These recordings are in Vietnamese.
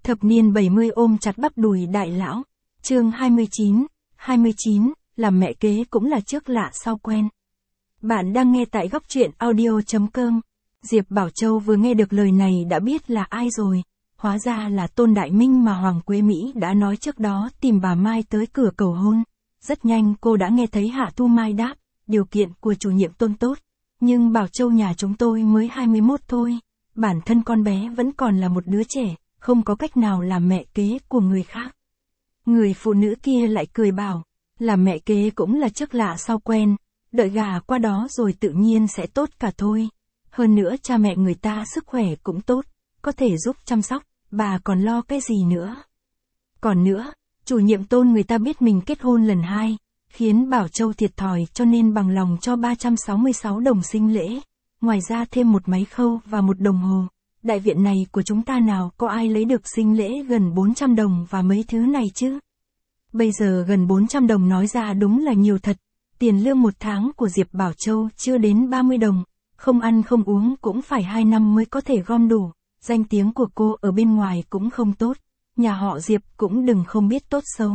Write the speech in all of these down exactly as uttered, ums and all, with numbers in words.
Thập niên bảy mươi ôm chặt bắp đùi đại lão. Chương hai mươi chín, hai mươi chín, làm mẹ kế cũng là trước lạ sau quen. Bạn đang nghe tại góc truyện audio chấm com. Diệp Bảo Châu vừa nghe được lời này đã biết là ai rồi. Hóa ra là Tôn Đại Minh mà Hoàng Quế Mỹ đã nói trước đó tìm bà Mai tới cửa cầu hôn. Rất nhanh cô đã nghe thấy Hạ Thu Mai đáp, điều kiện của chủ nhiệm Tôn tốt. Nhưng Bảo Châu nhà chúng tôi mới hai mươi mốt thôi. Bản thân con bé vẫn còn là một đứa trẻ, không có cách nào làm mẹ kế của người khác. Người phụ nữ kia lại cười bảo, làm mẹ kế cũng là trước lạ sau quen, đợi gà qua đó rồi tự nhiên sẽ tốt cả thôi. Hơn nữa cha mẹ người ta sức khỏe cũng tốt, có thể giúp chăm sóc, bà còn lo cái gì nữa. Còn nữa, chủ nhiệm Tôn người ta biết mình kết hôn lần hai, khiến Bảo Châu thiệt thòi cho nên bằng lòng cho ba trăm sáu mươi sáu đồng sinh lễ, ngoài ra thêm một máy khâu và một đồng hồ. Đại viện này của chúng ta nào có ai lấy được sinh lễ gần bốn trăm đồng và mấy thứ này chứ. Bây giờ gần bốn trăm đồng nói ra đúng là nhiều thật, tiền lương một tháng của Diệp Bảo Châu chưa đến ba mươi đồng, không ăn không uống cũng phải hai năm mới có thể gom đủ, danh tiếng của cô ở bên ngoài cũng không tốt, nhà họ Diệp cũng đừng không biết tốt xấu.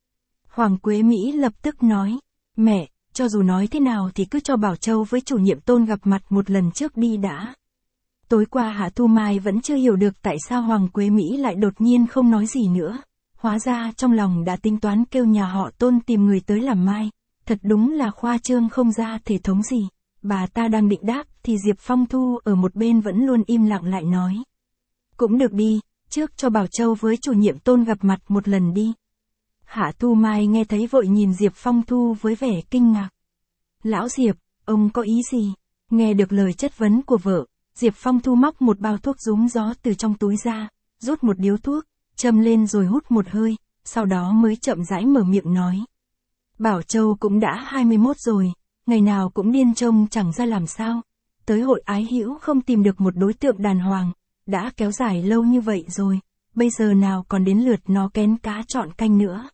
Hoàng Quế Mỹ lập tức nói, mẹ, cho dù nói thế nào thì cứ cho Bảo Châu với chủ nhiệm Tôn gặp mặt một lần trước đi đã. Tối qua Hạ Thu Mai vẫn chưa hiểu được tại sao Hoàng Quế Mỹ lại đột nhiên không nói gì nữa. Hóa ra trong lòng đã tính toán kêu nhà họ Tôn tìm người tới làm mai. Thật đúng là khoa trương không ra thể thống gì. Bà ta đang định đáp thì Diệp Phong Thu ở một bên vẫn luôn im lặng lại nói. Cũng được đi, trước cho Bảo Châu với chủ nhiệm Tôn gặp mặt một lần đi. Hạ Thu Mai nghe thấy vội nhìn Diệp Phong Thu với vẻ kinh ngạc. Lão Diệp, ông có ý gì? Nghe được lời chất vấn của vợ, Diệp Phong Thu móc một bao thuốc rúm gió từ trong túi ra, rút một điếu thuốc, châm lên rồi hút một hơi, sau đó mới chậm rãi mở miệng nói. Bảo Châu cũng đã hai mươi mốt rồi, ngày nào cũng điên trông chẳng ra làm sao. Tới hội ái hữu không tìm được một đối tượng đàng hoàng, đã kéo dài lâu như vậy rồi, bây giờ nào còn đến lượt nó kén cá chọn canh nữa.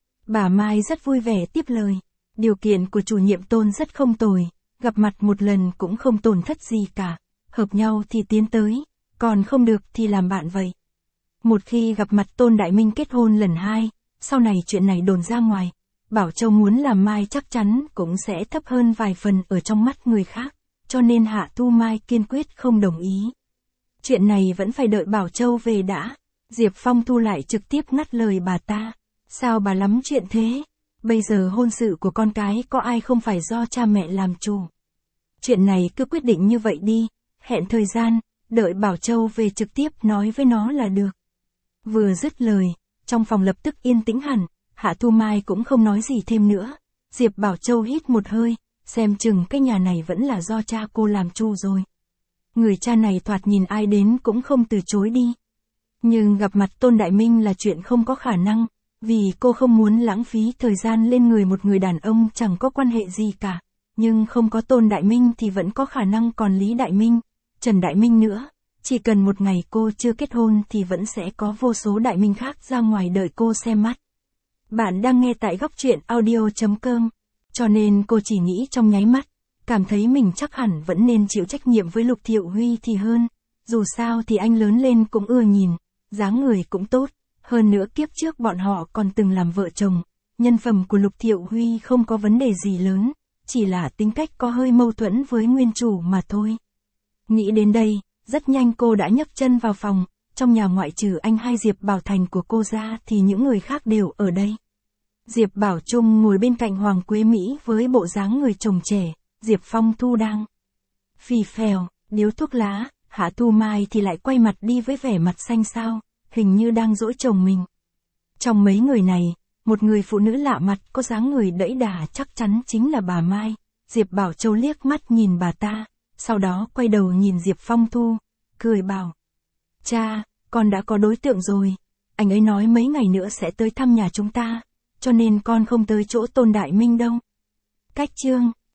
Bà Mai rất vui vẻ tiếp lời, điều kiện của chủ nhiệm Tôn rất không tồi, gặp mặt một lần cũng không tổn thất gì cả. Hợp nhau thì tiến tới, còn không được thì làm bạn vậy. Một khi gặp mặt Tôn Đại Minh kết hôn lần hai, sau này chuyện này đồn ra ngoài, Bảo Châu muốn làm mai chắc chắn cũng sẽ thấp hơn vài phần ở trong mắt người khác, cho nên Hạ Thu Mai kiên quyết không đồng ý. Chuyện này vẫn phải đợi Bảo Châu về đã. Diệp Phong Thu lại trực tiếp ngắt lời bà ta. Sao bà lắm chuyện thế? Bây giờ hôn sự của con cái có ai không phải do cha mẹ làm chủ. Chuyện này cứ quyết định như vậy đi. Hẹn thời gian, đợi Bảo Châu về trực tiếp nói với nó là được. Vừa dứt lời, trong phòng lập tức yên tĩnh hẳn, Hạ Thu Mai cũng không nói gì thêm nữa. Diệp Bảo Châu hít một hơi, xem chừng cái nhà này vẫn là do cha cô làm chủ rồi. Người cha này thoạt nhìn ai đến cũng không từ chối đi. Nhưng gặp mặt Tôn Đại Minh là chuyện không có khả năng, vì cô không muốn lãng phí thời gian lên người một người đàn ông chẳng có quan hệ gì cả. Nhưng không có Tôn Đại Minh thì vẫn có khả năng còn Lý Đại Minh, Trần Đại Minh nữa. Chỉ cần một ngày cô chưa kết hôn thì vẫn sẽ có vô số Đại Minh khác ra ngoài đợi cô xem mắt. Bạn đang nghe tại góc truyện audio chấm com. Cho nên cô chỉ nghĩ trong nháy mắt, cảm thấy mình chắc hẳn vẫn nên chịu trách nhiệm với Lục Thiệu Huy thì hơn. Dù sao thì anh lớn lên cũng ưa nhìn, dáng người cũng tốt. Hơn nữa kiếp trước bọn họ còn từng làm vợ chồng. Nhân phẩm của Lục Thiệu Huy không có vấn đề gì lớn, chỉ là tính cách có hơi mâu thuẫn với nguyên chủ mà thôi. Nghĩ đến đây, rất nhanh cô đã nhấc chân vào phòng, trong nhà ngoại trừ anh hai Diệp Bảo Thành của cô ra thì những người khác đều ở đây. Diệp Bảo Trung ngồi bên cạnh Hoàng Quế Mỹ với bộ dáng người chồng trẻ, Diệp Phong Thu đang phì phèo, điếu thuốc lá, Hạ Thu Mai thì lại quay mặt đi với vẻ mặt xanh xao, hình như đang dỗi chồng mình. Trong mấy người này, một người phụ nữ lạ mặt có dáng người đẫy đà chắc chắn chính là bà Mai. Diệp Bảo Châu liếc mắt nhìn bà ta, sau đó quay đầu nhìn Diệp Phong Thu, cười bảo. Cha, con đã có đối tượng rồi, anh ấy nói mấy ngày nữa sẽ tới thăm nhà chúng ta, cho nên con không tới chỗ Tôn Đại Minh đâu. Cách chương